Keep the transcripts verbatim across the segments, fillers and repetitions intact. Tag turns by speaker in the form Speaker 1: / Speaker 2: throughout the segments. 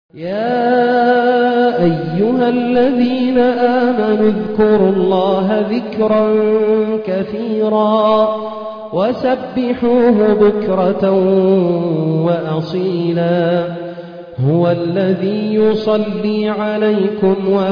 Speaker 1: يا أيها الذين آمنوا اذكروا الله ذكرا كثيرا وسبحوه بكرة وأصيلا هو الذي يصلي عليكم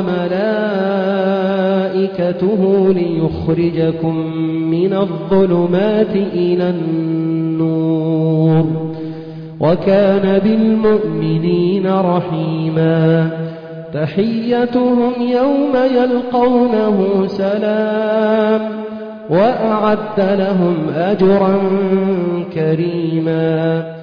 Speaker 1: وملائكته ليخرجكم من الظلمات إلى النور وكان بالمؤمنين رحيما تحيتهم يوم يلقونه سلام وأعد لهم أجرا كريما.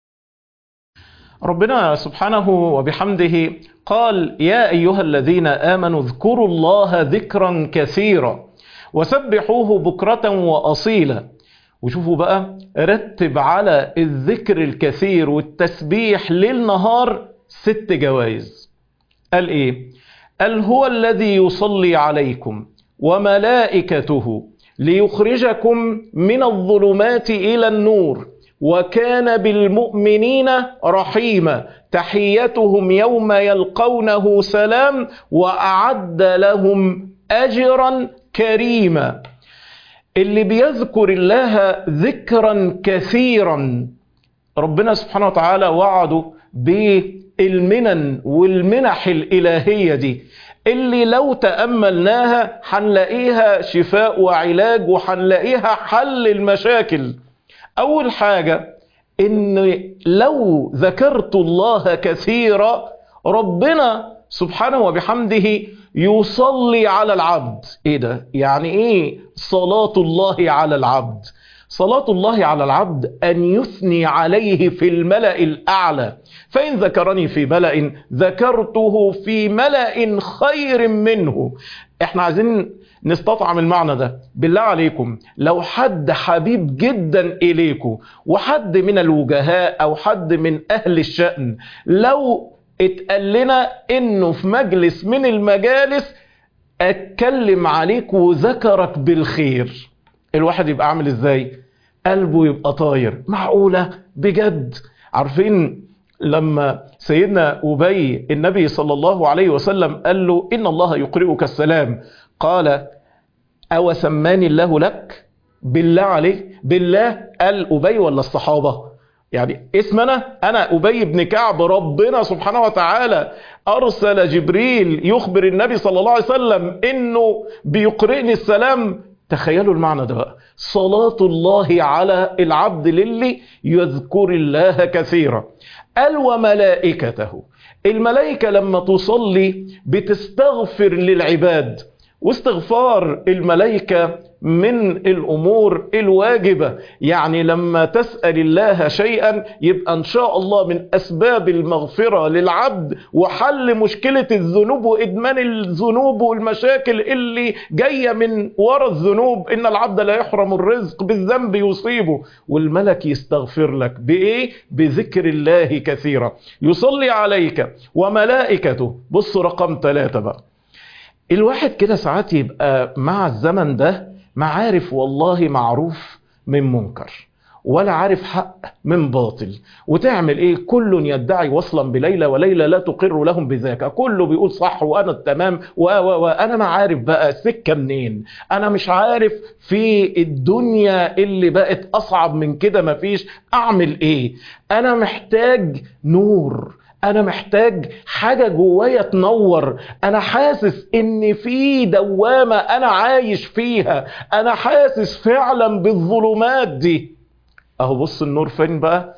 Speaker 2: ربنا سبحانه وبحمده قال: يا أيها الذين آمنوا اذكروا الله ذكرا كثيرا وسبحوه بكرة وأصيلا. وشوفوا بقى، رتب على الذكر الكثير والتسبيح للنهار ست جوائز. قال ايه؟ قال: هو الذي يصلي عليكم وملائكته ليخرجكم من الظلمات إلى النور وكان بالمؤمنين رحيما تحيتهم يوم يلقونه سلام وأعد لهم أجرا كريما. اللي بيذكر الله ذكرا كثيرا ربنا سبحانه وتعالى وعده بالمنن والمنح الإلهية دي، اللي لو تأملناها حنلاقيها شفاء وعلاج وحنلاقيها حل المشاكل. أول حاجة، إن لو ذكرت الله كثيرا ربنا سبحانه وبحمده يصلي على العبد. ايه ده؟ يعني ايه صلاة الله على العبد؟ صلاة الله على العبد أن يثني عليه في الملأ الأعلى، فإن ذكرني في ملأ ذكرته في ملأ خير منه. احنا عايزين نستطعم المعنى ده. بالله عليكم، لو حد حبيب جدا إليكم وحد من الوجهاء أو حد من أهل الشأن لو اتقال لنا انه في مجلس من المجالس اتكلم عليك وذكرك بالخير، الواحد يبقى عامل ازاي؟ قلبه يبقى طاير. معقولة؟ بجد؟ عارفين لما سيدنا أبي النبي صلى الله عليه وسلم قال له: إن الله يقرئك السلام، قال: أو سماني الله لك؟ بالله عليه، بالله قال أبي ولا الصحابة؟ يعني اسمنا أنا أبي بن كعب، ربنا سبحانه وتعالى أرسل جبريل يخبر النبي صلى الله عليه وسلم إنه بيقرئني السلام. تخيلوا المعنى ده بقى، صلاة الله على العبد للي يذكر الله كثيرا. قال: وملائكته، الملائكة لما تصلي بتستغفر للعباد، واستغفار الملائكة من الأمور الواجبة. يعني لما تسأل الله شيئا يبقى إن شاء الله من أسباب المغفرة للعبد وحل مشكلة الذنوب وإدمان الذنوب والمشاكل اللي جاية من وراء الذنوب. إن العبد لا يحرم الرزق بالذنب يصيبه، والملك يستغفر لك بإيه؟ بذكر الله كثيرا. يصلي عليك وملائكته. بص رقم ثلاثة بقى، الواحد كده ساعات يبقى مع الزمن ده معارف والله معروف من منكر ولا عارف حق من باطل، وتعمل ايه؟ كل يدعي وصلا بليلى وليلى لا تقر لهم بذاك، كله بيقول صح وانا التمام و و وانا ما عارف بقى السكه منين. انا مش عارف في الدنيا اللي بقت اصعب من كده مفيش، اعمل ايه؟ انا محتاج نور، انا محتاج حاجة جوايا تنور، انا حاسس ان في دوامة انا عايش فيها، انا حاسس فعلا بالظلمات دي. اهو بص النور فين بقى؟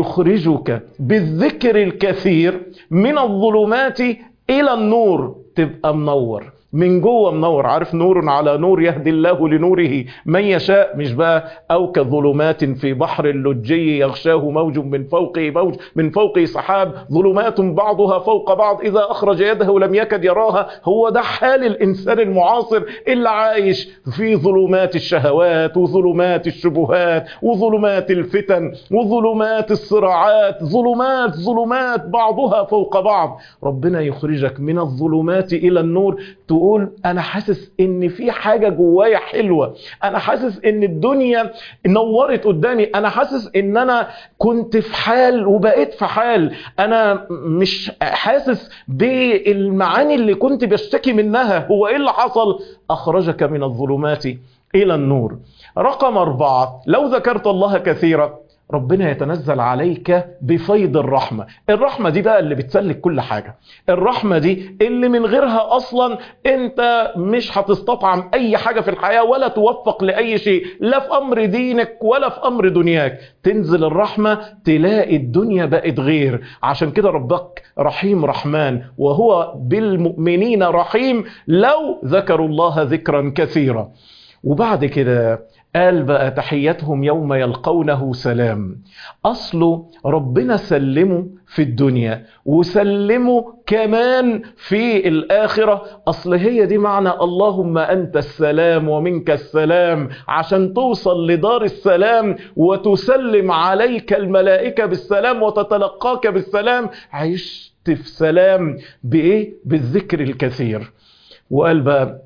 Speaker 2: يخرجك بالذكر الكثير من الظلمات الى النور، تبقى منور من جوه، منور. عارف نور على نور يهدي الله لنوره من يشاء، مش بقى أو كظلمات في بحر اللجي يغشاه موج من فوقه موج من فوقه سحاب ظلمات بعضها فوق بعض إذا أخرج يده لم يكد يراها. هو ده حال الإنسان المعاصر اللي عايش في ظلمات الشهوات وظلمات الشبهات وظلمات الفتن وظلمات الصراعات، ظلمات ظلمات بعضها فوق بعض. ربنا يخرجك من الظلمات إلى النور، تقول انا حاسس ان في حاجة جوايا حلوة، انا حاسس ان الدنيا نورت قدامي، انا حاسس ان انا كنت في حال وبقيت في حال، انا مش حاسس بالمعاني اللي كنت بشتكي منها. هو ايه اللي حصل؟ اخرجك من الظلمات الى النور. رقم اربعة، لو ذكرت الله كثيرا ربنا يتنزل عليك بفيض الرحمة. الرحمة دي بقى اللي بتسلك كل حاجة، الرحمة دي اللي من غيرها أصلا أنت مش هتستطعم أي حاجة في الحياة ولا توفق لأي شيء، لا في أمر دينك ولا في أمر دنياك. تنزل الرحمة تلاقي الدنيا بقت غير. عشان كده ربك رحيم رحمن، وهو بالمؤمنين رحيم لو ذكروا الله ذكرا كثيرا. وبعد كده قال بقى تحيتهم يوم يلقونه سلام. أصله ربنا سلمه في الدنيا وسلمه كمان في الآخرة. أصل هي دي معنى اللهم أنت السلام ومنك السلام، عشان توصل لدار السلام وتسلم عليك الملائكة بالسلام وتتلقاك بالسلام. عشت في سلام بإيه؟ بالذكر الكثير. وقال بقى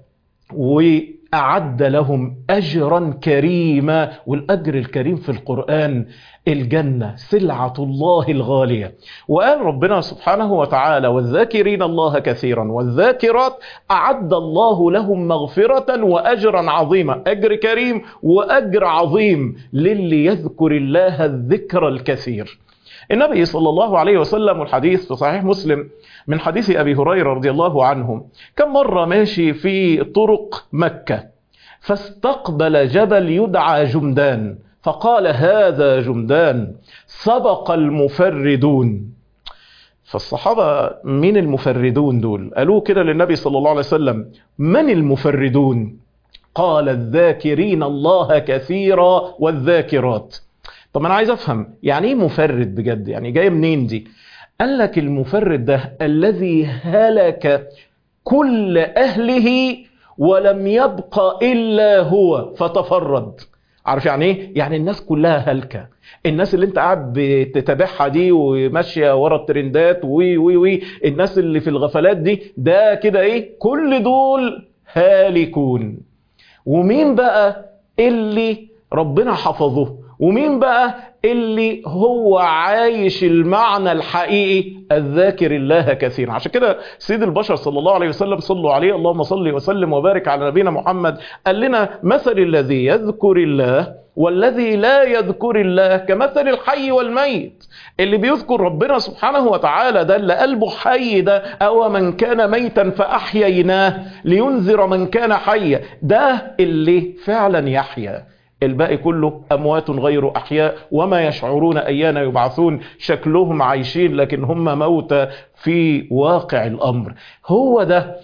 Speaker 2: وأعد لهم أجرا كريما. والأجر الكريم في القرآن الجنة، سلعة الله الغالية. وقال ربنا سبحانه وتعالى والذاكرين الله كثيرا والذاكرات أعد الله لهم مغفرة وأجرا عظيما. أجر كريم وأجر عظيم للي يذكر الله الذكر الكثير. النبي صلى الله عليه وسلم، والحديث في صحيح مسلم من حديث أبي هريرة رضي الله عنه، كم مرة ماشي في طرق مكة فاستقبل جبل يدعى جمدان فقال هذا جمدان سبق المفردون. فالصحابة من المفردون دول؟ قالوا كده للنبي صلى الله عليه وسلم من المفردون؟ قال الذاكرين الله كثيرا والذاكرات. طب أنا عايز أفهم يعني إيه مفرد بجد؟ يعني جاية منين دي؟ قال لك المفرد ده الذي هلك كل أهله ولم يبق إلا هو فتفرد. عارف يعني إيه؟ يعني الناس كلها هلكة، الناس اللي انت قاعد بتتابعها دي وماشية ورا الترندات وي وي وي الناس اللي في الغفلات دي، ده كده إيه؟ كل دول هالكون. ومين بقى اللي ربنا حفظه؟ ومين بقى اللي هو عايش المعنى الحقيقي؟ الذاكر الله كثيرا. عشان كده سيد البشر صلى الله عليه وسلم، صلوا عليه اللهم صل وسلم وبارك على نبينا محمد، قال لنا مثل الذي يذكر الله والذي لا يذكر الله كمثل الحي والميت. اللي بيذكر ربنا سبحانه وتعالى ده اللي قلبه حي، ده أو من كان ميتا فأحييناه لينذر من كان حيا، ده اللي فعلا يحيا. الباقي كله أموات غير أحياء وما يشعرون أيان يبعثون. شكلهم عايشين لكن هم موتى في واقع الأمر. هو ده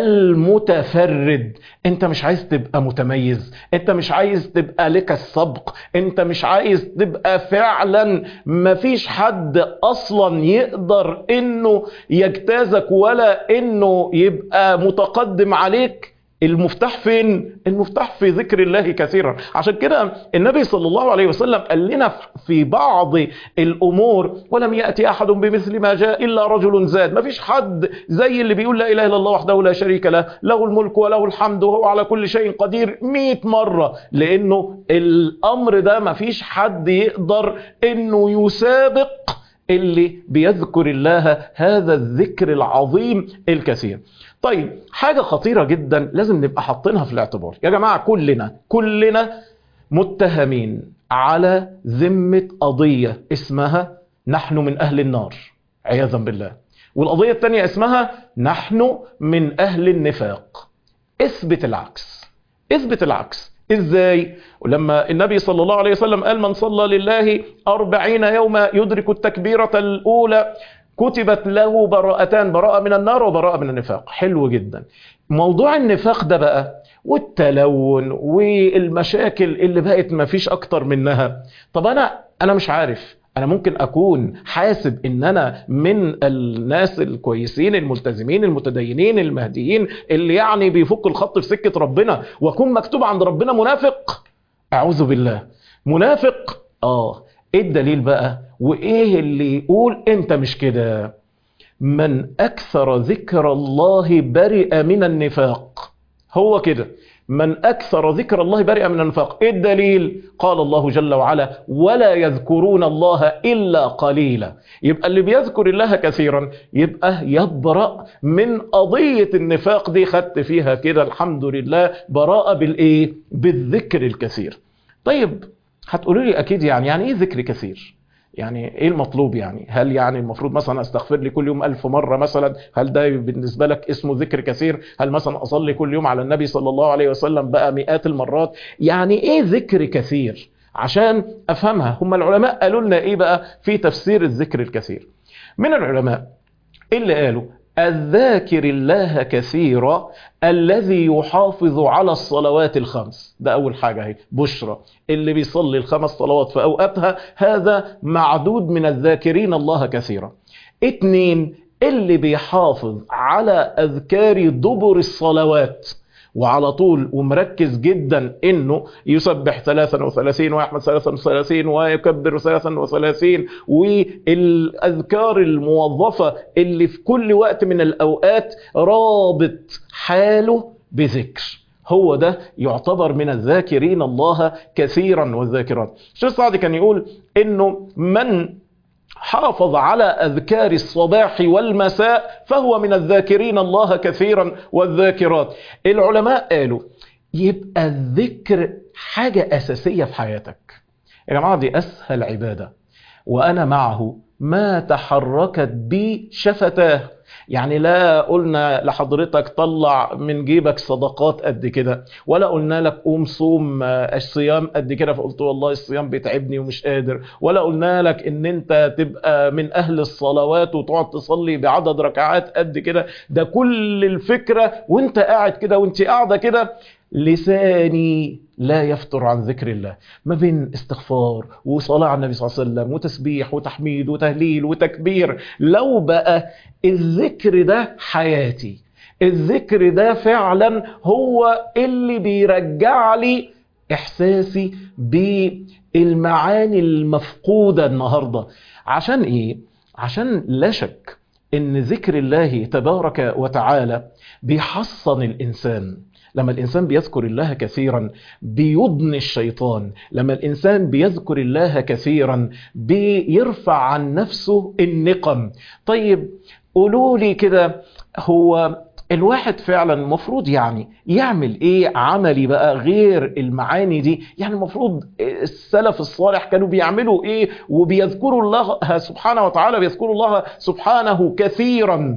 Speaker 2: المتفرد. انت مش عايز تبقى متميز، انت مش عايز تبقى لك السبق، انت مش عايز تبقى فعلا مفيش حد اصلا يقدر انه يجتازك ولا انه يبقى متقدم عليك. المفتاح فين؟ المفتاح في ذكر الله كثيرا. عشان كده النبي صلى الله عليه وسلم قال لنا في بعض الأمور ولم يأتي أحد بمثل ما جاء إلا رجل زاد. ما فيش حد زي اللي بيقول لا إله إلا الله وحده لا شريك له، له الملك وله الحمد وهو على كل شيء قدير مئة مرة. لأنه الأمر ده ما فيش حد يقدر إنه يسابق اللي بيذكر الله هذا الذكر العظيم الكثير. طيب حاجة خطيرة جدا لازم نبقى حاطينها في الاعتبار يا جماعة. كلنا كلنا متهمين على ذمة قضية اسمها نحن من أهل النار عياذا بالله، والقضية الثانية اسمها نحن من أهل النفاق. اثبت العكس، اثبت العكس. ازاي؟ ولما النبي صلى الله عليه وسلم قال من صلى لله أربعين يوما يدرك التكبيرة الأولى كتبت له براءتان، براءة من النار وبراءة من النفاق. حلو جدا. موضوع النفاق ده بقى والتلون والمشاكل اللي بقت ما فيش اكتر منها. طب انا انا مش عارف، انا ممكن اكون حاسب ان انا من الناس الكويسين الملتزمين المتدينين المهديين اللي يعني بيفك الخط في سكة ربنا، واكون مكتوب عند ربنا منافق. اعوذ بالله. منافق؟ اه. ايه الدليل بقى؟ وايه اللي يقول انت مش كده؟ من أكثر ذكر الله برئ من النفاق. هو كده، من أكثر ذكر الله برئ من النفاق. إيه الدليل؟ قال الله جل وعلا ولا يذكرون الله إلا قليلا. يبقى اللي بيذكر الله كثيرا يبقى يبرأ من قضية النفاق دي. خدت فيها كده الحمد لله براءة بالإيه؟ بالذكر الكثير. طيب هتقولوا لي أكيد يعني يعني إيه ذكر كثير؟ يعني ايه المطلوب؟ يعني هل يعني المفروض مثلا استغفر لي كل يوم ألف مرة مثلا؟ هل ده بالنسبة لك اسمه ذكر كثير؟ هل مثلا اصلي كل يوم على النبي صلى الله عليه وسلم بقى مئات المرات؟ يعني ايه ذكر كثير عشان افهمها؟ هم العلماء قالوا لنا ايه بقى في تفسير الذكر الكثير؟ من العلماء اللي قالوا الذاكر الله كثيرا الذي يحافظ على الصلوات الخمس. ده أول حاجة هي بشرى، اللي بيصلي الخمس صلوات في أوقاتها هذا معدود من الذاكرين الله كثيرا. اتنين، اللي بيحافظ على أذكار دبر الصلوات وعلى طول ومركز جدا انه يسبح ثلاثا وثلاثين ويحمد ثلاثا وثلاثين ويكبر ثلاثا وثلاثين، والاذكار الموظفة اللي في كل وقت من الاوقات رابط حاله بذكر. هو ده يعتبر من الذاكرين الله كثيرا والذاكرات. الشيخ السعدي كان يقول انه من حافظ على أذكار الصباح والمساء فهو من الذاكرين الله كثيرا والذاكرات. العلماء قالوا يبقى الذكر حاجة أساسية في حياتك. يا جماعة دي أسهل عبادة، وأنا معه ما تحركت بي شفتاه. يعني لا قلنا لحضرتك طلع من جيبك صدقات قد كده، ولا قلنا لك قوم صوم الصيام قد كده فقلت والله الصيام بيتعبني ومش قادر، ولا قلنا لك ان انت تبقى من اهل الصلوات وتقعد تصلي بعدد ركعات قد كده. ده كل الفكرة وانت قاعد كده وانت قاعدة كده لساني لا يفتر عن ذكر الله، ما بين استغفار وصلاة على النبي صلى الله عليه وسلم وتسبيح وتحميد وتهليل وتكبير. لو بقى الذكر ده حياتي، الذكر ده فعلا هو اللي بيرجع لي إحساسي بالمعاني المفقودة النهاردة. عشان إيه؟ عشان لا شك إن ذكر الله تبارك وتعالى بيحصن الإنسان. لما الإنسان بيذكر الله كثيرا بيضني الشيطان، لما الإنسان بيذكر الله كثيرا بيرفع عن نفسه النقم. طيب قولوا لي كده، هو الواحد فعلا المفروض يعني يعمل ايه عملي بقى غير المعاني دي؟ يعني المفروض السلف الصالح كانوا بيعملوا ايه وبيذكروا الله سبحانه وتعالى، بيذكروا الله سبحانه كثيرا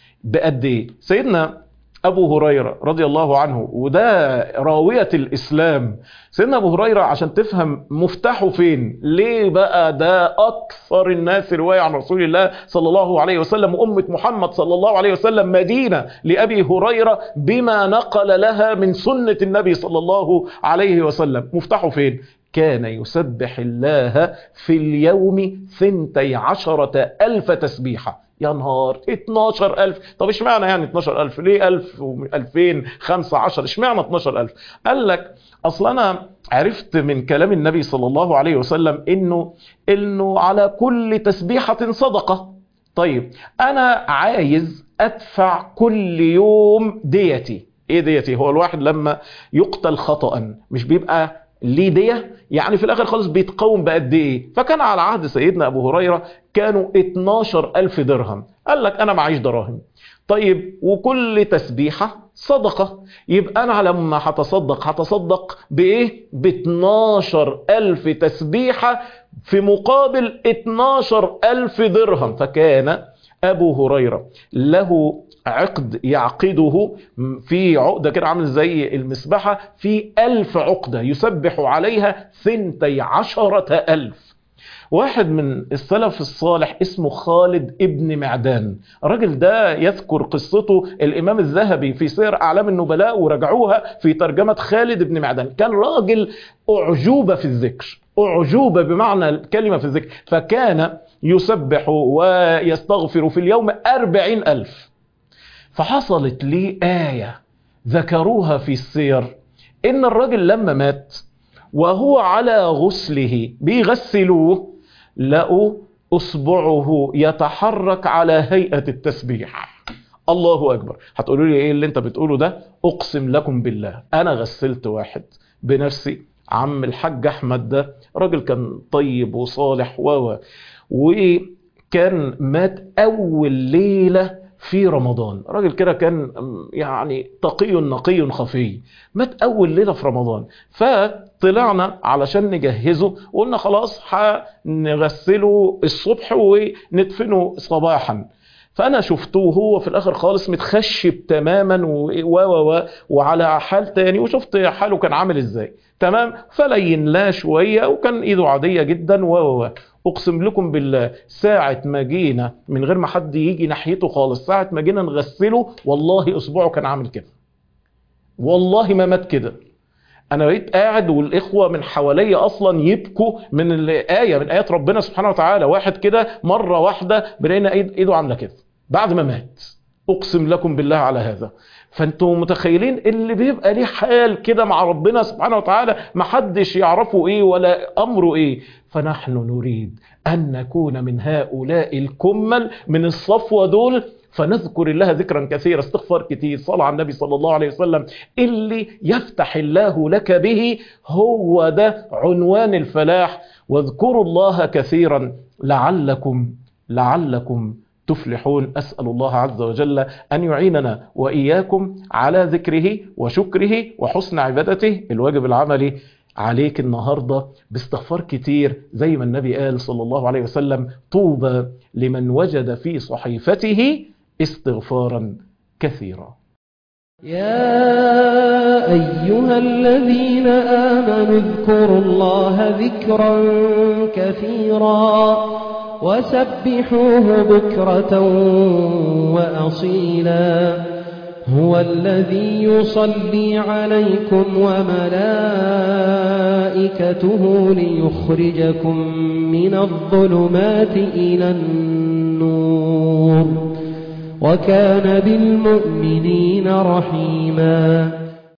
Speaker 2: بقد ايه؟ سيدنا أبو هريرة رضي الله عنه، وده راوية الإسلام. سيدنا أبو هريرة عشان تفهم مفتاحه فين، ليه بقى ده أكثر الناس رواية عن رسول الله صلى الله عليه وسلم، وأمة محمد صلى الله عليه وسلم مدينة لأبي هريرة بما نقل لها من سنة النبي صلى الله عليه وسلم. مفتاحه فين؟ كان يسبح الله في اليوم ثنتي عشرة ألف تسبيحة. يا نهار، اتناشر ألف. طب اشمعنى يعني اتناشر ألف؟ ليه ألف وألفين خمسة عشر؟ اشمعنى اتناشر ألف؟ قال لك أصلا أنا عرفت من كلام النبي صلى الله عليه وسلم إنه إنه على كل تسبيحة صدقة. طيب أنا عايز أدفع كل يوم ديتي. إيه ديتي؟ هو الواحد لما يقتل خطأ مش بيبقى ليه دية؟ يعني في الآخر خالص بيتقوم بقد إيه؟ فكان على عهد سيدنا أبو هريرة كانوا اتناشر ألف درهم. قال لك أنا معيش دراهم. طيب وكل تسبيحة صدقة، يبقى أنا لما هتصدق هتصدق بإيه؟ ب اتناشر ألف تسبيحة في مقابل اتناشر ألف درهم. فكان أبو هريرة له عقد يعقده في عقدة كده عامل زي المسبحة في ألف عقدة يسبح عليها ثنتي عشرة ألف. واحد من السلف الصالح اسمه خالد ابن معدان. الراجل ده يذكر قصته الإمام الذهبي في سير أعلام النبلاء، ورجعوها في ترجمة خالد ابن معدان. كان راجل أعجوبة في الذكر، أعجوبة بمعنى الكلمة في الذكر. فكان يسبح ويستغفر في اليوم أربعين ألف. فحصلت لي آية ذكروها في السير، إن الرجل لما مات وهو على غسله بيغسلوه لقوا أصبعه يتحرك على هيئة التسبيح. الله أكبر. هتقولوا لي إيه اللي أنت بتقوله ده؟ أقسم لكم بالله أنا غسلت واحد بنفسي. عم الحاج أحمد ده راجل كان طيب وصالح و وكان مات أول ليلة في رمضان. راجل كده كان يعني تقي نقي خفي، مات أول ليلة في رمضان. فطلعنا علشان نجهزه وقلنا خلاص هنغسله الصبح وندفنه صباحا. فأنا شفته هو في الآخر خالص متخشب تماما و و و وعلى حال تاني، وشفت حاله كان عامل ازاي. تمام. فلين لا شوية وكان ايده عادية جدا و و اقسم لكم بالله ساعة ما جينا من غير ما حد يجي ناحيته خالص، ساعة ما جينا نغسله والله اصبعه كان عامل كده، والله ما مات كده. انا بقيت قاعد والاخوة من حوالي اصلا يبكوا من الآية من آيات ربنا سبحانه وتعالى. واحد كده مرة واحدة بلقينا ايده عاملة كده بعد ما مات. اقسم لكم بالله على هذا. فانتوا متخيلين اللي بيبقى ليه حال كده مع ربنا سبحانه وتعالى محدش يعرفه ايه ولا امره ايه. فنحن نريد ان نكون من هؤلاء الكمل من الصفوة دول، فنذكر الله ذكرا كثيرا، استغفار كتير، صلاة على النبي صلى الله عليه وسلم. اللي يفتح الله لك به هو ده عنوان الفلاح. واذكروا الله كثيرا لعلكم لعلكم تفلحون. أسأل الله عز وجل أن يعيننا وإياكم على ذكره وشكره وحسن عبادته. الواجب العملي عليك النهاردة باستغفار كتير زي ما النبي قال صلى الله عليه وسلم: طوبى لمن وجد في صحيفته استغفارا كثيرا.
Speaker 1: يا أيها الذين آمنوا اذكروا الله ذكرا كثيرا وسبحوه بكرة وأصيلا. هو الذي يصلي عليكم وملائكته ليخرجكم من الظلمات إلى النور وكان بالمؤمنين رحيما.